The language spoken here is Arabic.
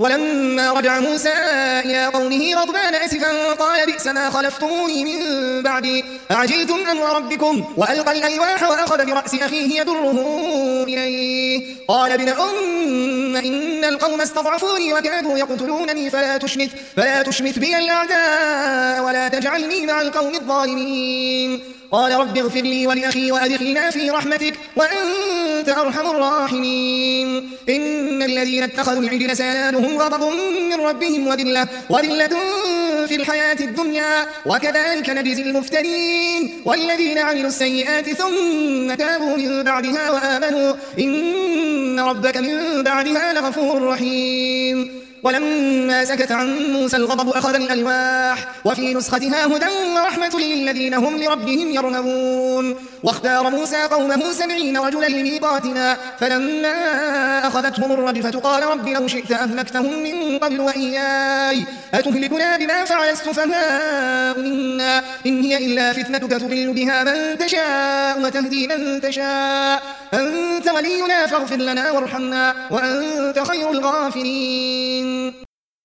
ولما رجع موسى إلى قومه غضبان أسفا قال بئس ما خلفتموني من بعدي أعجلتم أمر ربكم وألقى الألواح وأخذ برأس أخيه يدره إليه قال ابن أم إن القوم استضعفوني وكادوا يقتلونني فلا تشمت بي الأعداء ولا تجعلني مع القوم الظالمين قال رب اغفر لي ولأخي وأدخلنا في رحمتك وأنت أرحم الراحمين إن الذين اتخذوا العجل سينالهم غضب من ربهم وذلة في الحياة الدنيا وكذلك نجزي المفترين والذين عملوا السيئات ثم تابوا من بعدها وآمنوا إن ربك من بعدها لغفور رحيم ولما سكت عن موسى الغضب أخذ الألواح وفي نسختها هدى ورحمة للذين هم لربهم يرهبون واختار موسى قومه 70 رجلا لميقاتنا فلما أخذتهم الرجفة قال رب لو شئت أهلكتهم من قبل وإياي أتهلكنا بما فعل السفهاء منا إن هي إلا فتنتك تضل بها من تشاء وتهدي من تشاء أنت ولينا فاغفر لنا وارحمنا وأنت خير الغافرين